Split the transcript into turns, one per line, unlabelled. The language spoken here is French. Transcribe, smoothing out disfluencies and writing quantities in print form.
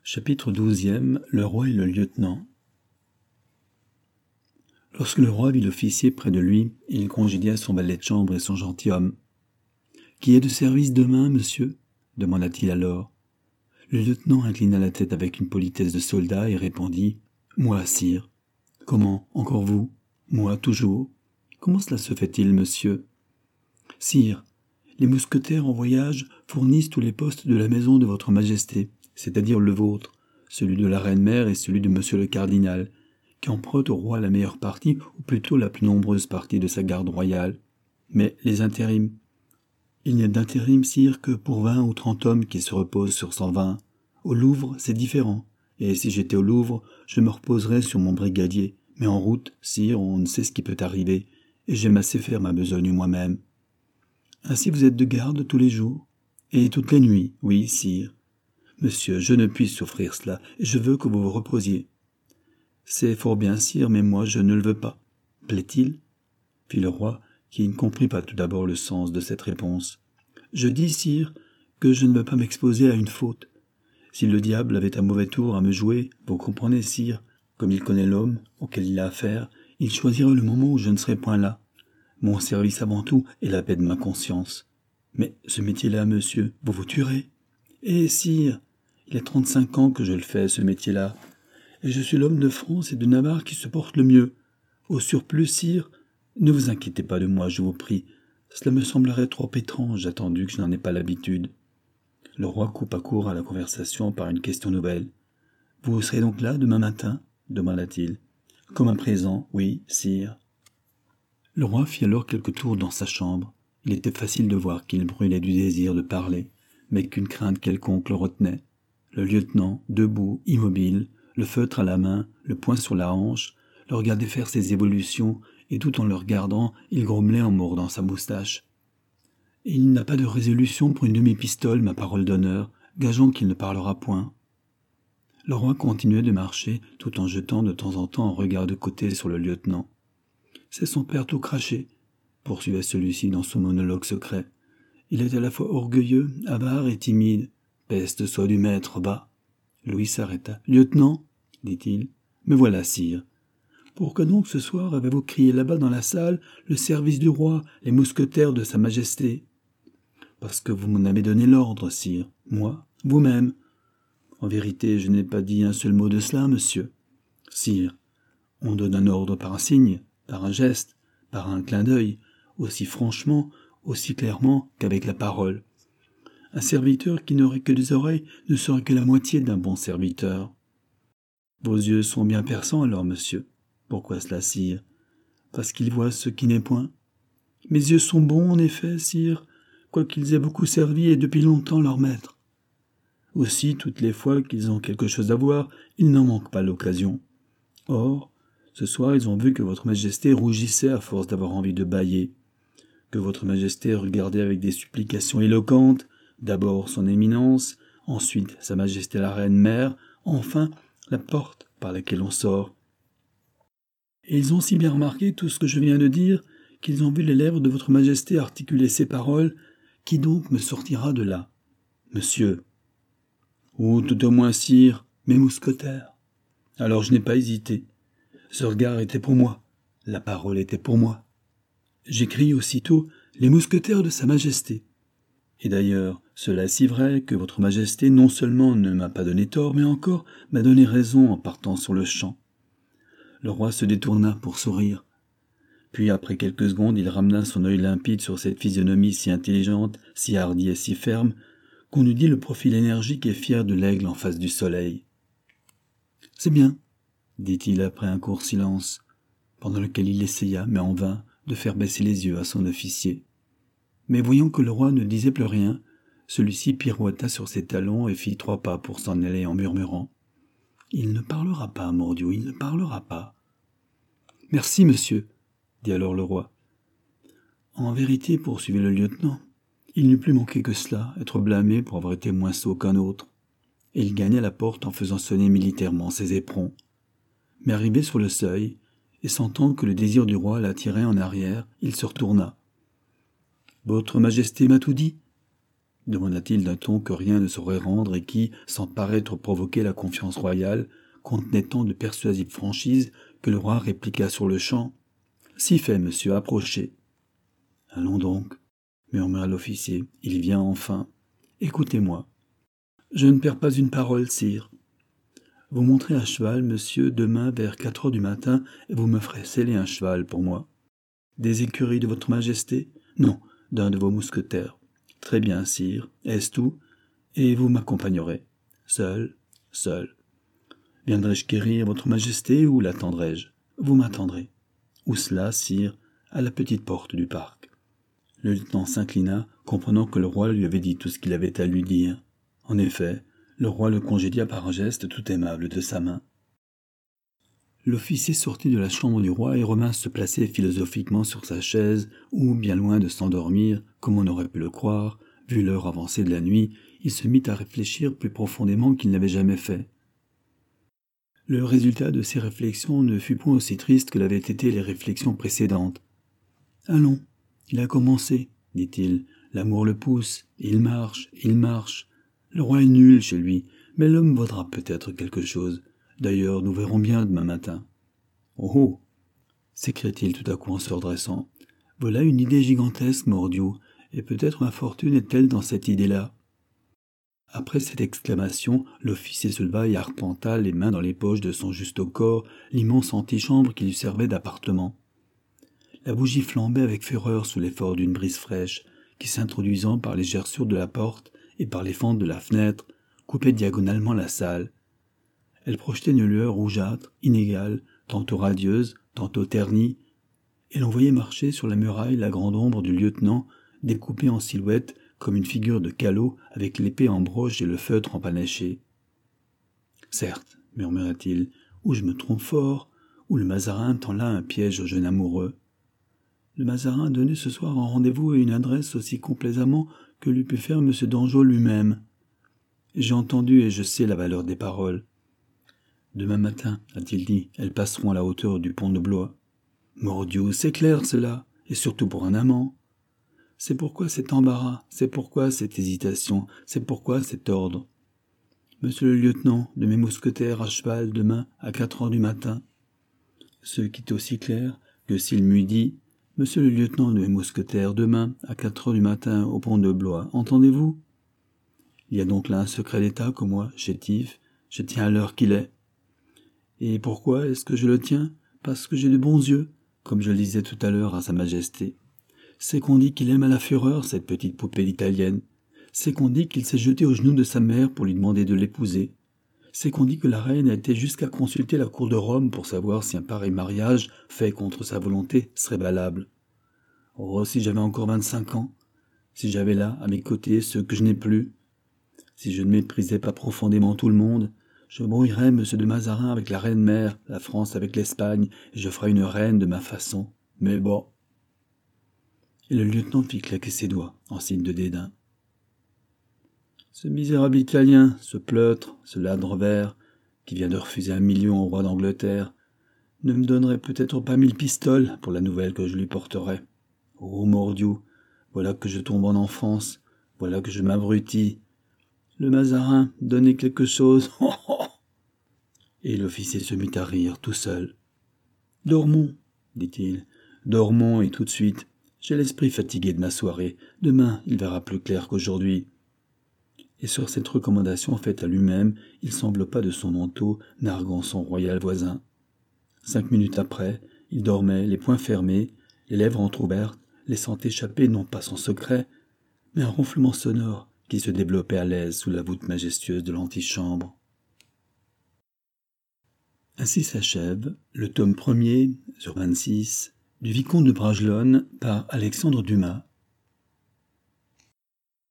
Chapitre 12e. Le roi et le lieutenant. Lorsque le roi vit l'officier près de lui, il congédia son valet de chambre et son gentilhomme. « Qui est de service demain, monsieur ?» demanda-t-il alors. Le lieutenant inclina la tête avec une politesse de soldat et répondit « Moi, sire. »« Comment, encore vous ?»« Moi, toujours. »« Comment cela se fait-il, monsieur ?»« Sire, les mousquetaires en voyage fournissent tous les postes de la maison de votre majesté, c'est-à-dire le vôtre, celui de la reine-mère et celui de monsieur le cardinal, qui emprunte au roi la meilleure partie, ou plutôt la plus nombreuse partie de sa garde royale. Mais les intérims. Il n'y a d'intérim, sire, que pour 20 ou 30 hommes qui se reposent sur 120. Au Louvre, c'est différent, et si j'étais au Louvre, je me reposerais sur mon brigadier. Mais en route, sire, on ne sait ce qui peut arriver, et j'aime assez faire ma besogne moi-même. Ainsi vous êtes de garde tous les jours, et toutes les nuits, oui, sire. Monsieur, je ne puis souffrir cela, et je veux que vous vous reposiez. C'est fort bien, sire, mais moi je ne le veux pas. Plaît-il ? Fit le roi, qui ne comprit pas tout d'abord le sens de cette réponse. Je dis, sire, que je ne veux pas m'exposer à une faute. Si le diable avait un mauvais tour à me jouer, vous comprenez, sire, comme il connaît l'homme auquel il a affaire, il choisirait le moment où je ne serai point là. Mon service avant tout est la paix de ma conscience. Mais ce métier-là, monsieur, vous vous tuerez. Eh, sire, il y a 35 ans que je le fais, ce métier-là, et je suis l'homme de France et de Navarre qui se porte le mieux. Au surplus, sire, ne vous inquiétez pas de moi, je vous prie. Cela me semblerait trop étrange, attendu que je n'en ai pas l'habitude. Le roi coupa court à la conversation par une question nouvelle. « Vous serez donc là demain matin ?» demanda-t-il. « Comme à présent, oui, sire. » Le roi fit alors quelques tours dans sa chambre. Il était facile de voir qu'il brûlait du désir de parler, mais qu'une crainte quelconque le retenait. Le lieutenant, debout, immobile, le feutre à la main, le poing sur la hanche, le regardait faire ses évolutions, et tout en le regardant, il grommelait en mordant sa moustache. « Il n'a pas de résolution pour une demi-pistole, ma parole d'honneur, gageons qu'il ne parlera point. » Le roi continuait de marcher, tout en jetant de temps en temps un regard de côté sur le lieutenant. « C'est son père tout craché, » poursuivait celui-ci dans son monologue secret. « Il est à la fois orgueilleux, avare et timide. Peste soit du maître, va !» Louis s'arrêta. « Lieutenant ?» dit-il. « Me voilà, sire. Pourquoi donc ce soir avez-vous crié là-bas dans la salle le service du roi, les mousquetaires de sa majesté ?»« Parce que vous m'en avez donné l'ordre, sire. Moi, vous-même. »« En vérité, je n'ai pas dit un seul mot de cela, monsieur. »« Sire, on donne un ordre par un signe, par un geste, par un clin d'œil, aussi franchement, aussi clairement qu'avec la parole. Un serviteur qui n'aurait que des oreilles ne serait que la moitié d'un bon serviteur. Vos yeux sont bien perçants alors, monsieur. Pourquoi cela, sire? Parce qu'ils voient ce qui n'est point. Mes yeux sont bons, en effet, sire, quoiqu'ils aient beaucoup servi et depuis longtemps leur maître. Aussi, toutes les fois qu'ils ont quelque chose à voir, ils n'en manquent pas l'occasion. Or, ce soir, ils ont vu que votre majesté rougissait à force d'avoir envie de bâiller, que votre majesté regardait avec des supplications éloquentes, d'abord son éminence, ensuite sa majesté la reine-mère, enfin la porte par laquelle on sort. Et ils ont si bien remarqué tout ce que je viens de dire, qu'ils ont vu les lèvres de votre majesté articuler ces paroles. Qui donc me sortira de là, monsieur? Ou tout au moins, sire, mes mousquetaires. Alors je n'ai pas hésité. Ce regard était pour moi, la parole était pour moi. J'écris aussitôt les mousquetaires de sa majesté. Et d'ailleurs, cela est si vrai que votre majesté non seulement ne m'a pas donné tort, mais encore m'a donné raison en partant sur le champ. Le roi se détourna pour sourire. Puis, après quelques secondes, il ramena son œil limpide sur cette physionomie si intelligente, si hardie et si ferme, qu'on eût dit le profil énergique et fier de l'aigle en face du soleil. « C'est bien, » dit-il après un court silence, pendant lequel il essaya, mais en vain, de faire baisser les yeux à son officier. Mais voyant que le roi ne disait plus rien, celui-ci pirouetta sur ses talons et fit 3 pas pour s'en aller en murmurant. « Il ne parlera pas, mordieu, il ne parlera pas. »« Merci, monsieur, » dit alors le roi. « En vérité, poursuivit le lieutenant, il n'eût plus manqué que cela, être blâmé pour avoir été moins sot qu'un autre. » Et il gagna la porte en faisant sonner militairement ses éperons. Mais arrivé sur le seuil, et sentant que le désir du roi l'attirait en arrière, il se retourna. « Votre majesté m'a tout dit ?» demanda-t-il d'un ton que rien ne saurait rendre et qui, sans paraître provoquer la confiance royale, contenait tant de persuasive franchise que le roi répliqua sur-le-champ. « Si fait, monsieur, approchez. »« Allons donc, murmura l'officier, il vient enfin. Écoutez-moi. Je ne perds pas une parole, sire. Vous monterez à cheval, monsieur, demain vers 4 heures du matin, et vous me ferez seller un cheval pour moi. Des écuries de votre majesté? Non, d'un de vos mousquetaires. Très bien, sire. Est-ce tout? Et vous m'accompagnerez. Seul, seul. Viendrai-je quérir votre majesté ou l'attendrai-je? Vous m'attendrez. Où cela, sire? À la petite porte du parc. Le lieutenant s'inclina, comprenant que le roi lui avait dit tout ce qu'il avait à lui dire. En effet, le roi le congédia par un geste tout aimable de sa main. L'officier sortit de la chambre du roi et revint se placer philosophiquement sur sa chaise, où, bien loin de s'endormir, comme on aurait pu le croire, vu l'heure avancée de la nuit, il se mit à réfléchir plus profondément qu'il n'avait jamais fait. Le résultat de ces réflexions ne fut point aussi triste que l'avaient été les réflexions précédentes. « Allons, il a commencé, dit-il. L'amour le pousse, il marche, il marche. Le roi est nul chez lui, mais l'homme vaudra peut-être quelque chose. D'ailleurs, nous verrons bien demain matin. »« Oh oh !» s'écria-t-il tout à coup en se redressant. « Voilà une idée gigantesque, mordiou, et peut-être ma fortune est-elle dans cette idée-là. » Après cette exclamation, l'officier se leva et arpenta, les mains dans les poches de son juste-au-corps, l'immense antichambre qui lui servait d'appartement. La bougie flambait avec fureur sous l'effort d'une brise fraîche, qui, s'introduisant par les gerçures de la porte et par les fentes de la fenêtre, coupait diagonalement la salle. Elle projetait une lueur rougeâtre, inégale, tantôt radieuse, tantôt ternie, et l'on voyait marcher sur la muraille la grande ombre du lieutenant, découpée en silhouette comme une figure de calot avec l'épée en broche et le feutre empanaché. « Certes, murmura-t-il, ou je me trompe fort, ou le Mazarin tend là un piège au jeune amoureux. Le Mazarin a donné ce soir un rendez-vous et une adresse aussi complaisamment que l'eût pu faire M. d'Anjou lui-même. J'ai entendu et je sais la valeur des paroles. Demain matin, a-t-il dit, elles passeront à la hauteur du pont de Blois. Mordieu, c'est clair cela, et surtout pour un amant. C'est pourquoi cet embarras, c'est pourquoi cette hésitation, c'est pourquoi cet ordre. Monsieur le lieutenant, de mes mousquetaires à cheval demain à 4 heures du matin. Ce qui est aussi clair que s'il m'eût dit « Monsieur le lieutenant de mes mousquetaires demain à 4 heures du matin au pont de Blois, entendez-vous » Il y a donc là un secret d'État que moi, chétif, je tiens à l'heure qu'il est. Et pourquoi est-ce que je le tiens? Parce que j'ai de bons yeux, comme je le disais tout à l'heure à Sa Majesté. C'est qu'on dit qu'il aime à la fureur cette petite poupée italienne. C'est qu'on dit qu'il s'est jeté aux genoux de sa mère pour lui demander de l'épouser. C'est qu'on dit que la reine a été jusqu'à consulter la cour de Rome pour savoir si un pareil mariage, fait contre sa volonté, serait valable. Oh, si j'avais encore 25 ans, si j'avais là, à mes côtés, ceux que je n'ai plus, si je ne méprisais pas profondément tout le monde, je brouillerais M. de Mazarin avec la reine-mère, la France avec l'Espagne, et je ferais une reine de ma façon. Mais bon. Et le lieutenant fit claquer ses doigts, en signe de dédain. Ce misérable Italien, ce pleutre, ce ladre vert, qui vient de refuser 1 million au roi d'Angleterre, ne me donnerait peut-être pas 1000 pistoles pour la nouvelle que je lui porterais. Oh, mordiou, voilà que je tombe en enfance, voilà que je m'abrutis. Le Mazarin, donnez quelque chose. Et l'officier se mit à rire tout seul. « Dormons, dit-il, dormons et tout de suite. J'ai l'esprit fatigué de ma soirée. Demain, il verra plus clair qu'aujourd'hui. » Et sur cette recommandation faite à lui-même, il s'enveloppa de son manteau, narguant son royal voisin. 5 minutes après, il dormait, les poings fermés, les lèvres entr'ouvertes, laissant échapper non pas son secret, mais un ronflement sonore qui se développait à l'aise sous la voûte majestueuse de l'antichambre. Ainsi s'achève le tome 1er, sur 26, du Vicomte de Bragelonne par Alexandre Dumas,